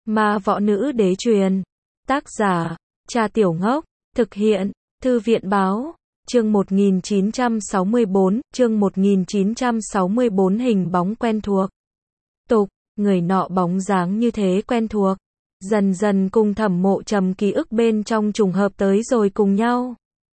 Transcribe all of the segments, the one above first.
Ma võ nữ đế truyền. Tác giả, Cha Tiểu Ngốc. Thực hiện, Thư viện báo. Chương 1964, chương 1964 hình bóng quen thuộc. Tục, người nọ bóng dáng như thế quen thuộc. Dần dần cùng Thẩm Mộ Trầm ký ức bên trong trùng hợp tới rồi cùng nhau.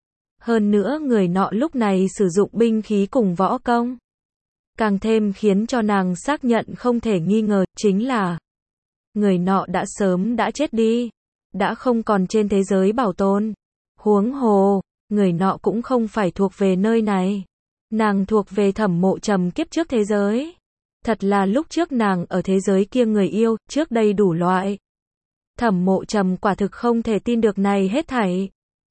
Hơn nữa người nọ lúc này sử dụng binh khí cùng võ công. Càng thêm khiến cho nàng xác nhận không thể nghi ngờ, chính là người nọ đã sớm đã chết đi, đã không còn trên thế giới bảo tồn. Huống hồ, người nọ cũng không phải thuộc về nơi này. Nàng thuộc về Thẩm Mộ Trầm kiếp trước thế giới. Thật là lúc trước nàng ở thế giới kia người yêu, trước đây đủ loại. Thẩm Mộ Trầm quả thực không thể tin được này hết thảy.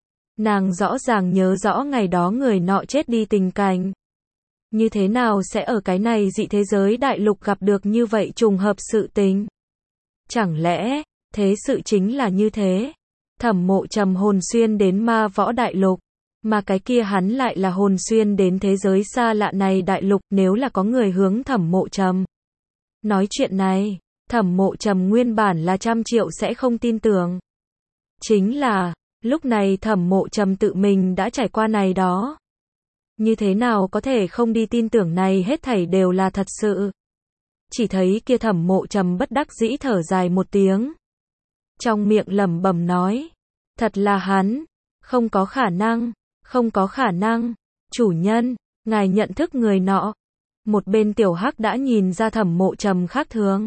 Nàng rõ ràng nhớ rõ ngày đó người nọ chết đi tình cảnh. Như thế nào sẽ ở cái này dị thế giới đại lục gặp được như vậy trùng hợp sự tình? Chẳng lẽ, thế sự chính là như thế? Thẩm Mộ Trầm hồn xuyên đến ma võ đại lục, mà cái kia hắn lại là hồn xuyên đến thế giới xa lạ này đại lục. Nếu là có người hướng Thẩm Mộ Trầm nói chuyện này, Thẩm Mộ Trầm nguyên bản là 100 triệu sẽ không tin tưởng. Chính là, lúc này Thẩm Mộ Trầm tự mình đã trải qua này đó. Như thế nào có thể không đi tin tưởng này hết thảy đều là thật sự. Chỉ thấy kia Thẩm Mộ Trầm bất đắc dĩ thở dài một tiếng. Trong miệng lẩm bẩm nói, thật là hắn, không có khả năng, không có khả năng. Chủ nhân, ngài nhận thức người nọ. Một bên Tiểu Hắc đã nhìn ra Thẩm Mộ Trầm khác thường.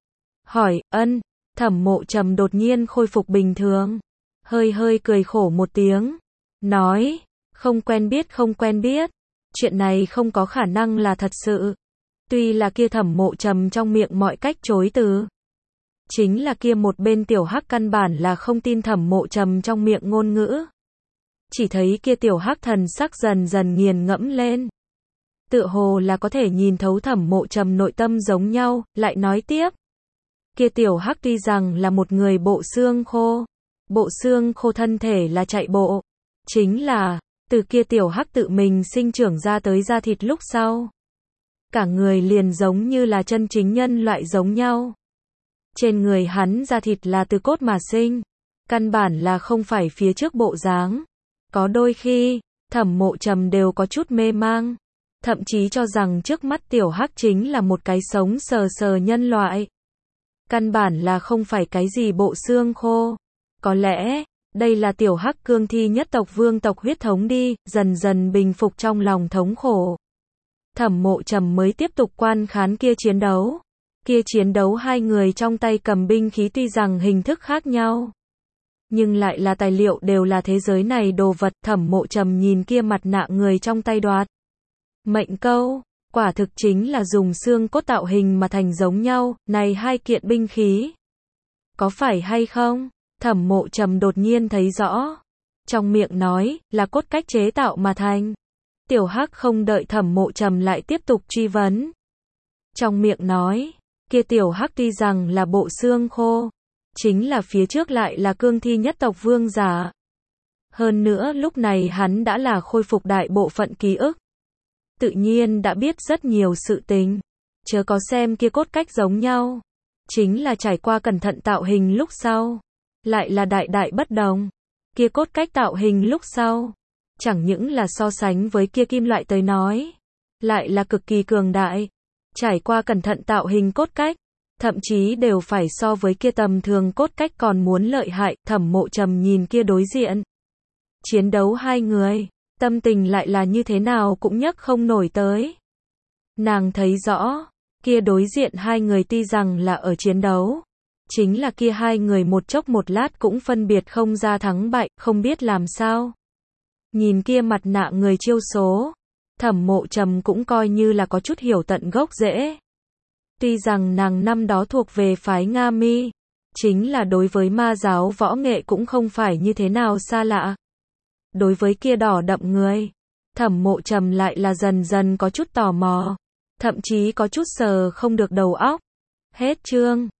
Hỏi, ân. Thẩm Mộ Trầm đột nhiên khôi phục bình thường. Hơi hơi cười khổ một tiếng. Nói, không quen biết không quen biết. Chuyện này không có khả năng là thật sự. Tuy là kia Thẩm Mộ Trầm trong miệng mọi cách chối từ. Chính là kia một bên Tiểu Hắc căn bản là không tin Thẩm Mộ Trầm trong miệng ngôn ngữ. Chỉ thấy kia Tiểu Hắc thần sắc dần dần nghiền ngẫm lên. Tựa hồ là có thể nhìn thấu Thẩm Mộ Trầm nội tâm giống nhau, lại nói tiếp. Kia Tiểu Hắc tuy rằng là một người bộ xương khô. Bộ xương khô thân thể là chạy bộ. Chính là, từ kia Tiểu Hắc tự mình sinh trưởng ra tới da thịt lúc sau. Cả người liền giống như là chân chính nhân loại giống nhau. Trên người hắn da thịt là từ cốt mà sinh. Căn bản là không phải phía trước bộ dáng. Có đôi khi, Thẩm Mộ Trầm đều có chút mê mang. Thậm chí cho rằng trước mắt Tiểu Hắc chính là một cái sống sờ sờ nhân loại. Căn bản là không phải cái gì bộ xương khô. Có lẽ, đây là Tiểu Hắc cương thi nhất tộc vương tộc huyết thống đi, dần dần bình phục trong lòng thống khổ. Thẩm Mộ Trầm mới tiếp tục quan khán kia chiến đấu. Kia chiến đấu hai người trong tay cầm binh khí tuy rằng hình thức khác nhau. Nhưng lại là tài liệu đều là thế giới này đồ vật. Thẩm Mộ Trầm nhìn kia mặt nạ người trong tay đoạt. Mệnh câu, quả thực chính là dùng xương cốt tạo hình mà thành giống nhau. Này hai kiện binh khí. Có phải hay không? Thẩm Mộ Trầm đột nhiên thấy rõ. Trong miệng nói, là cốt cách chế tạo mà thành. Tiểu Hắc không đợi Thẩm Mộ Trầm lại tiếp tục truy vấn. Trong miệng nói, kia Tiểu Hắc tuy rằng là bộ xương khô. Chính là phía trước lại là cương thi nhất tộc vương giả. Hơn nữa lúc này hắn đã là khôi phục đại bộ phận ký ức. Tự nhiên đã biết rất nhiều sự tình. Chớ có xem kia cốt cách giống nhau. Chính là trải qua cẩn thận tạo hình lúc sau. Lại là đại đại bất đồng. Kia cốt cách tạo hình lúc sau. Chẳng những là so sánh với kia kim loại tới nói. Lại là cực kỳ cường đại. Trải qua cẩn thận tạo hình cốt cách. Thậm chí đều phải so với kia tầm thường cốt cách còn muốn lợi hại. Thẩm Mộ Trầm nhìn kia đối diện. Chiến đấu hai người. Tâm tình lại là như thế nào cũng nhấc không nổi tới. Nàng thấy rõ. Kia đối diện hai người tuy rằng là ở chiến đấu. Chính là kia hai người một chốc một lát cũng phân biệt không ra thắng bại. Không biết làm sao. Nhìn kia mặt nạ người chiêu số. Thẩm Mộ Trầm cũng coi như là có chút hiểu tận gốc rễ. Tuy rằng nàng năm đó thuộc về phái Nga Mi. Chính là đối với ma giáo võ nghệ cũng không phải như thế nào xa lạ. Đối với kia đỏ đậm người. Thẩm Mộ Trầm lại là dần dần có chút tò mò. Thậm chí có chút sờ không được đầu óc. Hết chương.